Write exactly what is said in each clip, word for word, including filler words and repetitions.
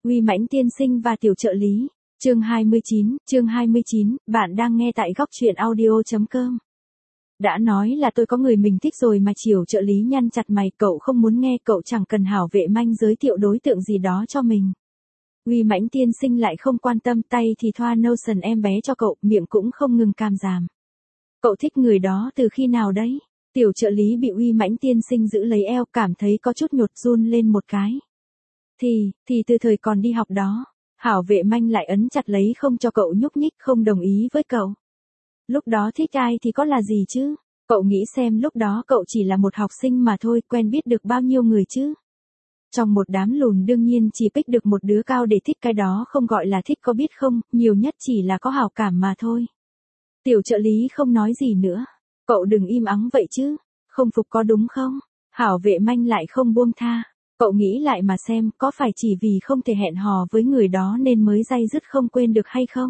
Uy Mãnh tiên sinh và tiểu trợ lý. Chương hai mươi chín, chương hai mươi chín, bạn đang nghe tại góc truyện audio chấm com. Đã nói là tôi có người mình thích rồi mà. Tiểu trợ lý nhăn chặt mày, cậu không muốn nghe, cậu chẳng cần Hảo Vệ Manh giới thiệu đối tượng gì đó cho mình. Uy Mãnh tiên sinh lại không quan tâm, tay thì thoa notion em bé cho cậu, miệng cũng không ngừng càm ràm. Cậu thích người đó từ khi nào đấy? Tiểu trợ lý bị Uy Mãnh tiên sinh giữ lấy eo, cảm thấy có chút nhột, run lên một cái. Thì, thì từ thời còn đi học đó. Hảo Vệ Manh lại ấn chặt lấy không cho cậu nhúc nhích, không đồng ý với cậu. Lúc đó thích ai thì có là gì chứ? Cậu nghĩ xem, lúc đó cậu chỉ là một học sinh mà thôi, quen biết được bao nhiêu người chứ? Trong một đám lùn đương nhiên chỉ pick được một đứa cao để thích, cái đó không gọi là thích có biết không, nhiều nhất chỉ là có hảo cảm mà thôi. Tiểu trợ lý không nói gì nữa. Cậu đừng im ắng vậy chứ, không phục có đúng không? Hảo Vệ Manh lại không buông tha. Cậu nghĩ lại mà xem, có phải chỉ vì không thể hẹn hò với người đó nên mới day dứt không quên được hay không?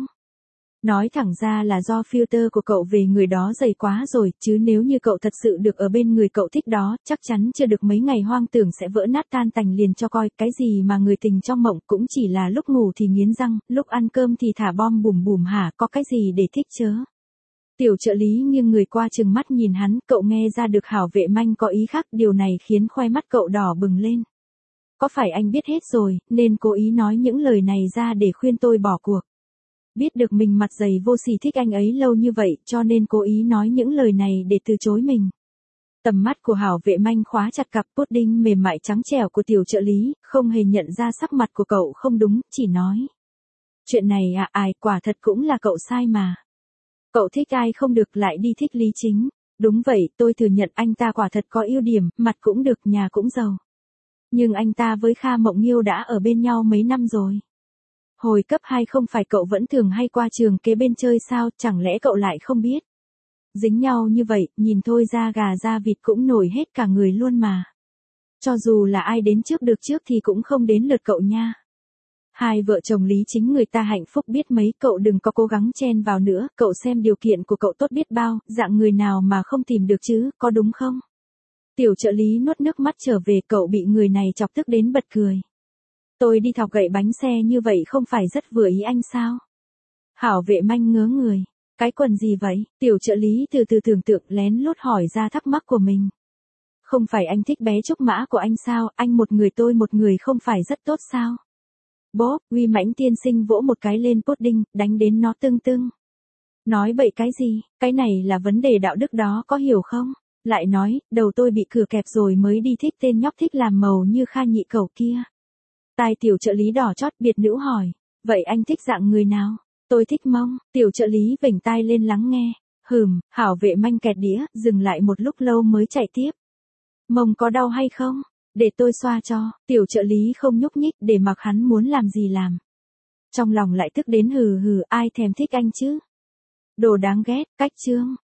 Nói thẳng ra là do filter của cậu về người đó dày quá rồi, chứ nếu như cậu thật sự được ở bên người cậu thích đó, chắc chắn chưa được mấy ngày hoang tưởng sẽ vỡ nát tan tành liền cho coi. Cái gì mà người tình trong mộng, cũng chỉ là lúc ngủ thì nghiến răng, lúc ăn cơm thì thả bom bùm bùm hả, có cái gì để thích chớ? Tiểu trợ lý nghiêng người qua trừng mắt nhìn hắn, cậu nghe ra được Hảo Vệ Manh có ý khác, điều này khiến khoe mắt cậu đỏ bừng lên. Có phải anh biết hết rồi, nên cố ý nói những lời này ra để khuyên tôi bỏ cuộc? Biết được mình mặt dày vô sỉ thích anh ấy lâu như vậy, cho nên cố ý nói những lời này để từ chối mình. Tầm mắt của Hảo Vệ Manh khóa chặt cặp pudding mềm mại trắng trẻo của tiểu trợ lý, không hề nhận ra sắc mặt của cậu không đúng, chỉ nói. Chuyện này à, ai, quả thật cũng là cậu sai mà. Cậu thích ai không được lại đi thích Lý Chính. Đúng vậy, tôi thừa nhận anh ta quả thật có ưu điểm, mặt cũng được, nhà cũng giàu. Nhưng anh ta với Kha Mộng Nghiêu đã ở bên nhau mấy năm rồi. Hồi cấp hai không phải cậu vẫn thường hay qua trường kế bên chơi sao, chẳng lẽ cậu lại không biết? Dính nhau như vậy, nhìn thôi da gà da vịt cũng nổi hết cả người luôn mà. Cho dù là ai đến trước được trước thì cũng không đến lượt cậu nha. Hai vợ chồng Lý Chính người ta hạnh phúc biết mấy, cậu đừng có cố gắng chen vào nữa, cậu xem điều kiện của cậu tốt biết bao, dạng người nào mà không tìm được chứ, có đúng không? Tiểu trợ lý nuốt nước mắt trở về, cậu bị người này chọc tức đến bật cười. Tôi đi thọc gậy bánh xe như vậy không phải rất vừa ý anh sao? Hảo Vệ Manh ngớ người. Cái quần gì vậy? Tiểu trợ lý từ từ tưởng tượng, lén lút hỏi ra thắc mắc của mình. Không phải anh thích bé Trúc Mã của anh sao, anh một người tôi một người không phải rất tốt sao? Bố, Uy Mãnh tiên sinh vỗ một cái lên pudding, đánh đến nó tưng tưng. Nói bậy cái gì, cái này là vấn đề đạo đức đó, có hiểu không? Lại nói, đầu tôi bị cửa kẹp rồi mới đi thích tên nhóc thích làm màu như Kha nhị cẩu kia. Tai tiểu trợ lý đỏ chót, biệt nữ hỏi, vậy anh thích dạng người nào? Tôi thích mông. Tiểu trợ lý vểnh tai lên lắng nghe. Hừm, Hảo Vệ Manh kẹt đĩa, dừng lại một lúc lâu mới chạy tiếp. Mông có đau hay không? Để tôi xoa cho. Tiểu trợ lý không nhúc nhích, để mặc hắn muốn làm gì làm. Trong lòng lại tức đến hừ hừ, ai thèm thích anh chứ? Đồ đáng ghét, cách chương.